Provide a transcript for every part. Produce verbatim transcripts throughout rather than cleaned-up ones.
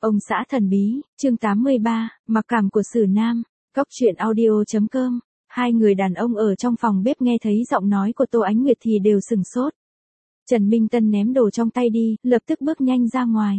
Ông xã thần bí, chương tám mươi ba, mặc cảm của Sử Nam, góc truyện audio chấm com. Hai người đàn ông ở trong phòng bếp nghe thấy giọng nói của Tô Ánh Nguyệt thì đều sửng sốt. Trần Minh Tân ném đồ trong tay đi, lập tức bước nhanh ra ngoài.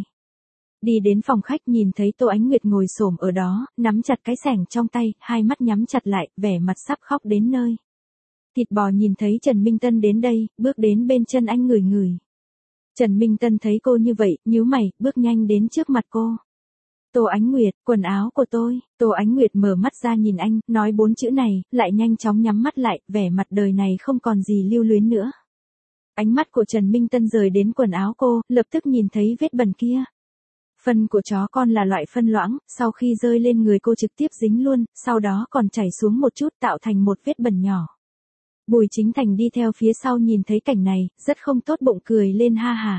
Đi đến phòng khách nhìn thấy Tô Ánh Nguyệt ngồi xổm ở đó, nắm chặt cái xẻng trong tay, hai mắt nhắm chặt lại, vẻ mặt sắp khóc đến nơi. Thịt bò nhìn thấy Trần Minh Tân đến đây, bước đến bên chân anh ngửi ngửi. Trần Minh Tân thấy cô như vậy, nhíu mày, bước nhanh đến trước mặt cô. Tô Ánh Nguyệt, quần áo của tôi. Tô Ánh Nguyệt mở mắt ra nhìn anh, nói bốn chữ này, lại nhanh chóng nhắm mắt lại, vẻ mặt đời này không còn gì lưu luyến nữa. Ánh mắt của Trần Minh Tân rời đến quần áo cô, lập tức nhìn thấy vết bẩn kia. Phân của chó con là loại phân loãng, sau khi rơi lên người cô trực tiếp dính luôn, sau đó còn chảy xuống một chút tạo thành một vết bẩn nhỏ. Bùi Chính Thành đi theo phía sau nhìn thấy cảnh này, rất không tốt bụng cười lên ha ha.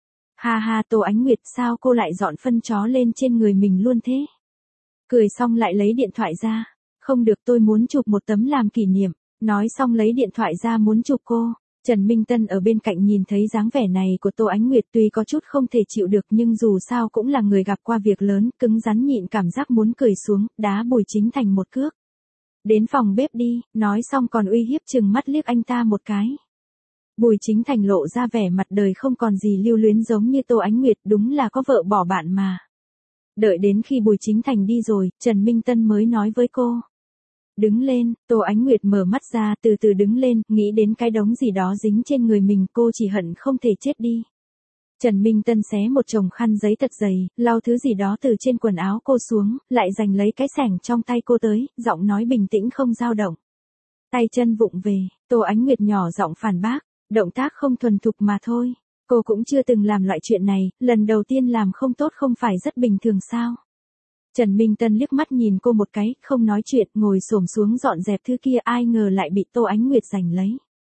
Ha ha Tô Ánh Nguyệt, sao cô lại dọn phân chó lên trên người mình luôn thế? Cười xong lại lấy điện thoại ra. Không được, tôi muốn chụp một tấm làm kỷ niệm. Nói xong lấy điện thoại ra muốn chụp cô. Trần Minh Tân ở bên cạnh nhìn thấy dáng vẻ này của Tô Ánh Nguyệt tuy có chút không thể chịu được nhưng dù sao cũng là người gặp qua việc lớn, cứng rắn nhịn cảm giác muốn cười xuống, đá Bùi Chính Thành một cước. Đến phòng bếp đi, nói xong còn uy hiếp chừng mắt liếc anh ta một cái. Bùi Chính Thành lộ ra vẻ mặt đời không còn gì lưu luyến giống như Tô Ánh Nguyệt, đúng là có vợ bỏ bạn mà. Đợi đến khi Bùi Chính Thành đi rồi, Trần Minh Tân mới nói với cô. Đứng lên, Tô Ánh Nguyệt mở mắt ra từ từ đứng lên, nghĩ đến cái đống gì đó dính trên người mình, cô chỉ hận không thể chết đi. Trần Minh Tân xé một chồng khăn giấy thật dày, lau thứ gì đó từ trên quần áo cô xuống, lại giành lấy cái xẻng trong tay cô tới, giọng nói bình tĩnh không dao động. Tay chân vụng về, Tô Ánh Nguyệt nhỏ giọng phản bác, động tác không thuần thục mà thôi. Cô cũng chưa từng làm loại chuyện này, lần đầu tiên làm không tốt không phải rất bình thường sao? Trần Minh Tân liếc mắt nhìn cô một cái, không nói chuyện, ngồi xổm xuống dọn dẹp thứ kia, ai ngờ lại bị Tô Ánh Nguyệt giành lấy.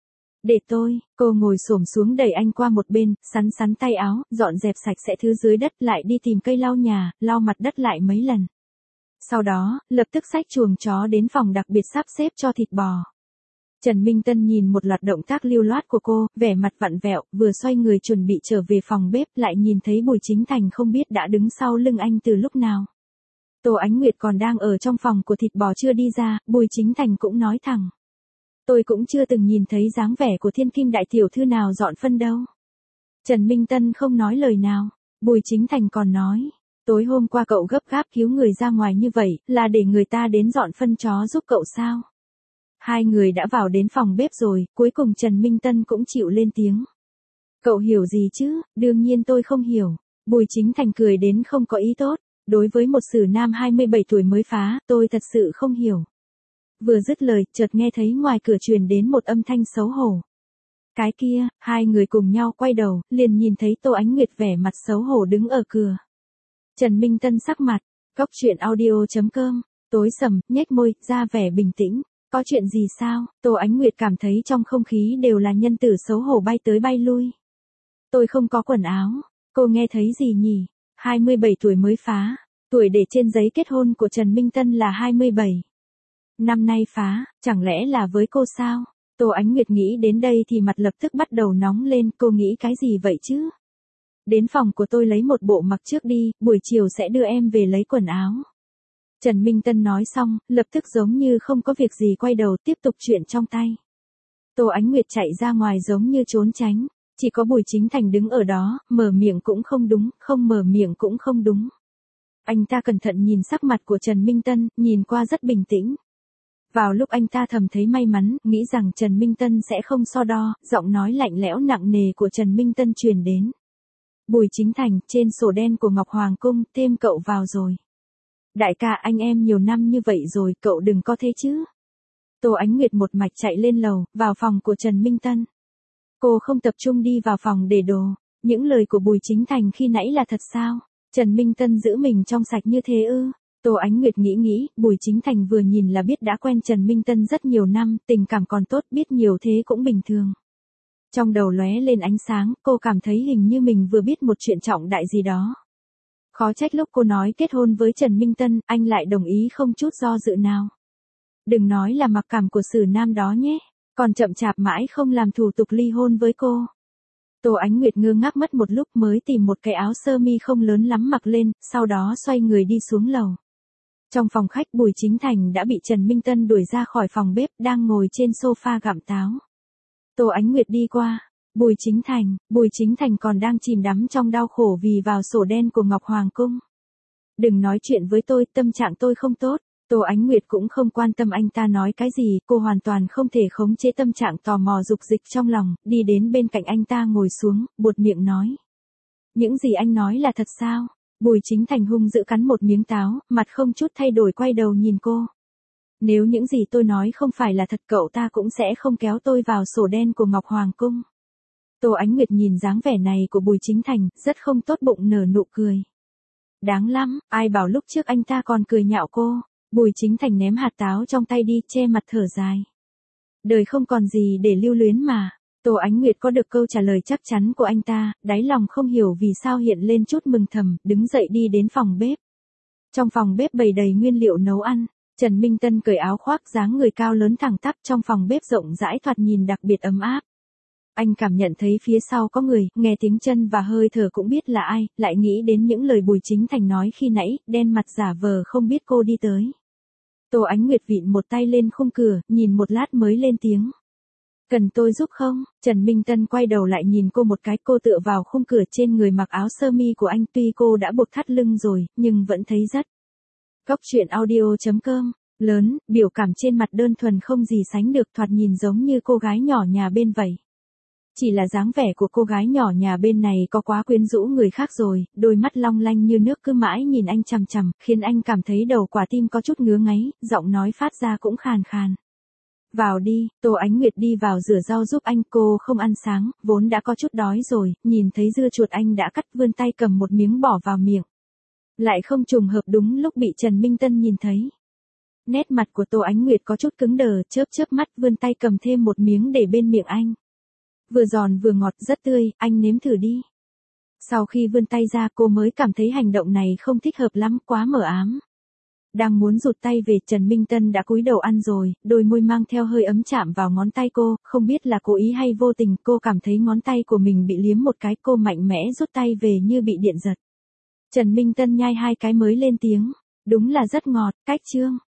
Để tôi, cô ngồi xổm xuống đẩy anh qua một bên, sắn sắn tay áo, dọn dẹp sạch sẽ thứ dưới đất, lại đi tìm cây lau nhà, lau mặt đất lại mấy lần. Sau đó, lập tức xách chuồng chó đến phòng đặc biệt sắp xếp cho thịt bò. Trần Minh Tân nhìn một loạt động tác lưu loát của cô, vẻ mặt vặn vẹo, vừa xoay người chuẩn bị trở về phòng bếp, lại nhìn thấy Bùi Chính Thành không biết đã đứng sau lưng anh từ lúc nào. Tô Ánh Nguyệt còn đang ở trong phòng của thịt bò chưa đi ra, Bùi Chính Thành cũng nói thẳng. Tôi cũng chưa từng nhìn thấy dáng vẻ của thiên kim đại tiểu thư nào dọn phân đâu. Trần Minh Tân không nói lời nào, Bùi Chính Thành còn nói. Tối hôm qua cậu gấp gáp cứu người ra ngoài như vậy, là để người ta đến dọn phân chó giúp cậu sao? Hai người đã vào đến phòng bếp rồi, cuối cùng Trần Minh Tân cũng chịu lên tiếng. Cậu hiểu gì chứ, đương nhiên tôi không hiểu. Bùi Chính Thành cười đến không có ý tốt. Đối với một Sử Nam hai mươi bảy tuổi mới phá, tôi thật sự không hiểu. Vừa dứt lời, chợt nghe thấy ngoài cửa truyền đến một âm thanh xấu hổ. Cái kia, hai người cùng nhau quay đầu, liền nhìn thấy Tô Ánh Nguyệt vẻ mặt xấu hổ đứng ở cửa. Trần Minh Tân sắc mặt, góc truyện audio chấm com, tối sầm, nhếch môi, ra vẻ bình tĩnh. Có chuyện gì sao? Tô Ánh Nguyệt cảm thấy trong không khí đều là nhân tử xấu hổ bay tới bay lui. Tôi không có quần áo. Cô nghe thấy gì nhỉ? hai mươi bảy tuổi mới phá. Tuổi để trên giấy kết hôn của Trần Minh Tân là hai mươi bảy. Năm nay phá, chẳng lẽ là với cô sao? Tô Ánh Nguyệt nghĩ đến đây thì mặt lập tức bắt đầu nóng lên, cô nghĩ cái gì vậy chứ? Đến phòng của tôi lấy một bộ mặc trước đi, buổi chiều sẽ đưa em về lấy quần áo. Trần Minh Tân nói xong, lập tức giống như không có việc gì quay đầu tiếp tục chuyện trong tay. Tô Ánh Nguyệt chạy ra ngoài giống như trốn tránh, chỉ có Bùi Chính Thành đứng ở đó, mở miệng cũng không đúng, không mở miệng cũng không đúng. Anh ta cẩn thận nhìn sắc mặt của Trần Minh Tân, nhìn qua rất bình tĩnh. Vào lúc anh ta thầm thấy may mắn, nghĩ rằng Trần Minh Tân sẽ không so đo, giọng nói lạnh lẽo nặng nề của Trần Minh Tân truyền đến. Bùi Chính Thành, trên sổ đen của Ngọc Hoàng Cung, thêm cậu vào rồi. Đại ca, anh em nhiều năm như vậy rồi, cậu đừng có thế chứ. Tô Ánh Nguyệt một mạch chạy lên lầu, vào phòng của Trần Minh Tân. Cô không tập trung đi vào phòng để đồ. Những lời của Bùi Chính Thành khi nãy là thật sao? Trần Minh Tân giữ mình trong sạch như thế ư? Tô Ánh Nguyệt nghĩ nghĩ, Bùi Chính Thành vừa nhìn là biết đã quen Trần Minh Tân rất nhiều năm, tình cảm còn tốt, biết nhiều thế cũng bình thường. Trong đầu lóe lên ánh sáng, cô cảm thấy hình như mình vừa biết một chuyện trọng đại gì đó. Khó trách lúc cô nói kết hôn với Trần Minh Tân, anh lại đồng ý không chút do dự nào. Đừng nói là mặc cảm của Sử Nam đó nhé, còn chậm chạp mãi không làm thủ tục ly hôn với cô. Tô Ánh Nguyệt ngơ ngác mất một lúc mới tìm một cái áo sơ mi không lớn lắm mặc lên, sau đó xoay người đi xuống lầu. Trong phòng khách Bùi Chính Thành đã bị Trần Minh Tân đuổi ra khỏi phòng bếp, đang ngồi trên sofa gặm táo. Tô Ánh Nguyệt đi qua. Bùi Chính Thành, Bùi Chính Thành còn đang chìm đắm trong đau khổ vì vào sổ đen của Ngọc Hoàng Cung. Đừng nói chuyện với tôi, tâm trạng tôi không tốt. Tô Ánh Nguyệt cũng không quan tâm anh ta nói cái gì, cô hoàn toàn không thể khống chế tâm trạng tò mò dục dịch trong lòng, đi đến bên cạnh anh ta ngồi xuống, buột miệng nói. Những gì anh nói là thật sao? Bùi Chính Thành hung dữ cắn một miếng táo, mặt không chút thay đổi quay đầu nhìn cô. Nếu những gì tôi nói không phải là thật cậu ta cũng sẽ không kéo tôi vào sổ đen của Ngọc Hoàng Cung. Tô Ánh Nguyệt nhìn dáng vẻ này của Bùi Chính Thành, rất không tốt bụng nở nụ cười. Đáng lắm, ai bảo lúc trước anh ta còn cười nhạo cô. Bùi Chính Thành ném hạt táo trong tay đi, che mặt thở dài. Đời không còn gì để lưu luyến mà. Tô Ánh Nguyệt có được câu trả lời chắc chắn của anh ta, đáy lòng không hiểu vì sao hiện lên chút mừng thầm, đứng dậy đi đến phòng bếp. Trong phòng bếp bày đầy nguyên liệu nấu ăn, Trần Minh Tân cởi áo khoác, dáng người cao lớn thẳng tắp, trong phòng bếp rộng rãi thoạt nhìn đặc biệt ấm áp. Anh cảm nhận thấy phía sau có người, nghe tiếng chân và hơi thở cũng biết là ai, lại nghĩ đến những lời Bùi Chính Thành nói khi nãy, đen mặt giả vờ không biết cô đi tới. Tô Ánh Nguyệt vịn một tay lên khung cửa, nhìn một lát mới lên tiếng. Cần tôi giúp không? Trần Minh Tân quay đầu lại nhìn cô một cái, cô tựa vào khung cửa, trên người mặc áo sơ mi của anh, tuy cô đã buộc thắt lưng rồi, nhưng vẫn thấy rất. Cóc truyện audio chấm com, lớn, biểu cảm trên mặt đơn thuần không gì sánh được, thoạt nhìn giống như cô gái nhỏ nhà bên vậy. Chỉ là dáng vẻ của cô gái nhỏ nhà bên này có quá quyến rũ người khác rồi, đôi mắt long lanh như nước cứ mãi nhìn anh chằm chằm, khiến anh cảm thấy đầu quả tim có chút ngứa ngáy, giọng nói phát ra cũng khàn khàn. Vào đi, Tô Ánh Nguyệt đi vào rửa rau giúp anh, cô không ăn sáng, vốn đã có chút đói rồi, nhìn thấy dưa chuột anh đã cắt, vươn tay cầm một miếng bỏ vào miệng. Lại không trùng hợp đúng lúc bị Trần Minh Tân nhìn thấy. Nét mặt của Tô Ánh Nguyệt có chút cứng đờ, chớp chớp mắt vươn tay cầm thêm một miếng để bên miệng anh. Vừa giòn vừa ngọt, rất tươi, anh nếm thử đi. Sau khi vươn tay ra cô mới cảm thấy hành động này không thích hợp lắm, quá mờ ám. Đang muốn rụt tay về, Trần Minh Tân đã cúi đầu ăn rồi, đôi môi mang theo hơi ấm chạm vào ngón tay cô, không biết là cố ý hay vô tình, cô cảm thấy ngón tay của mình bị liếm một cái, cô mạnh mẽ rút tay về như bị điện giật. Trần Minh Tân nhai hai cái mới lên tiếng, đúng là rất ngọt, cách chương.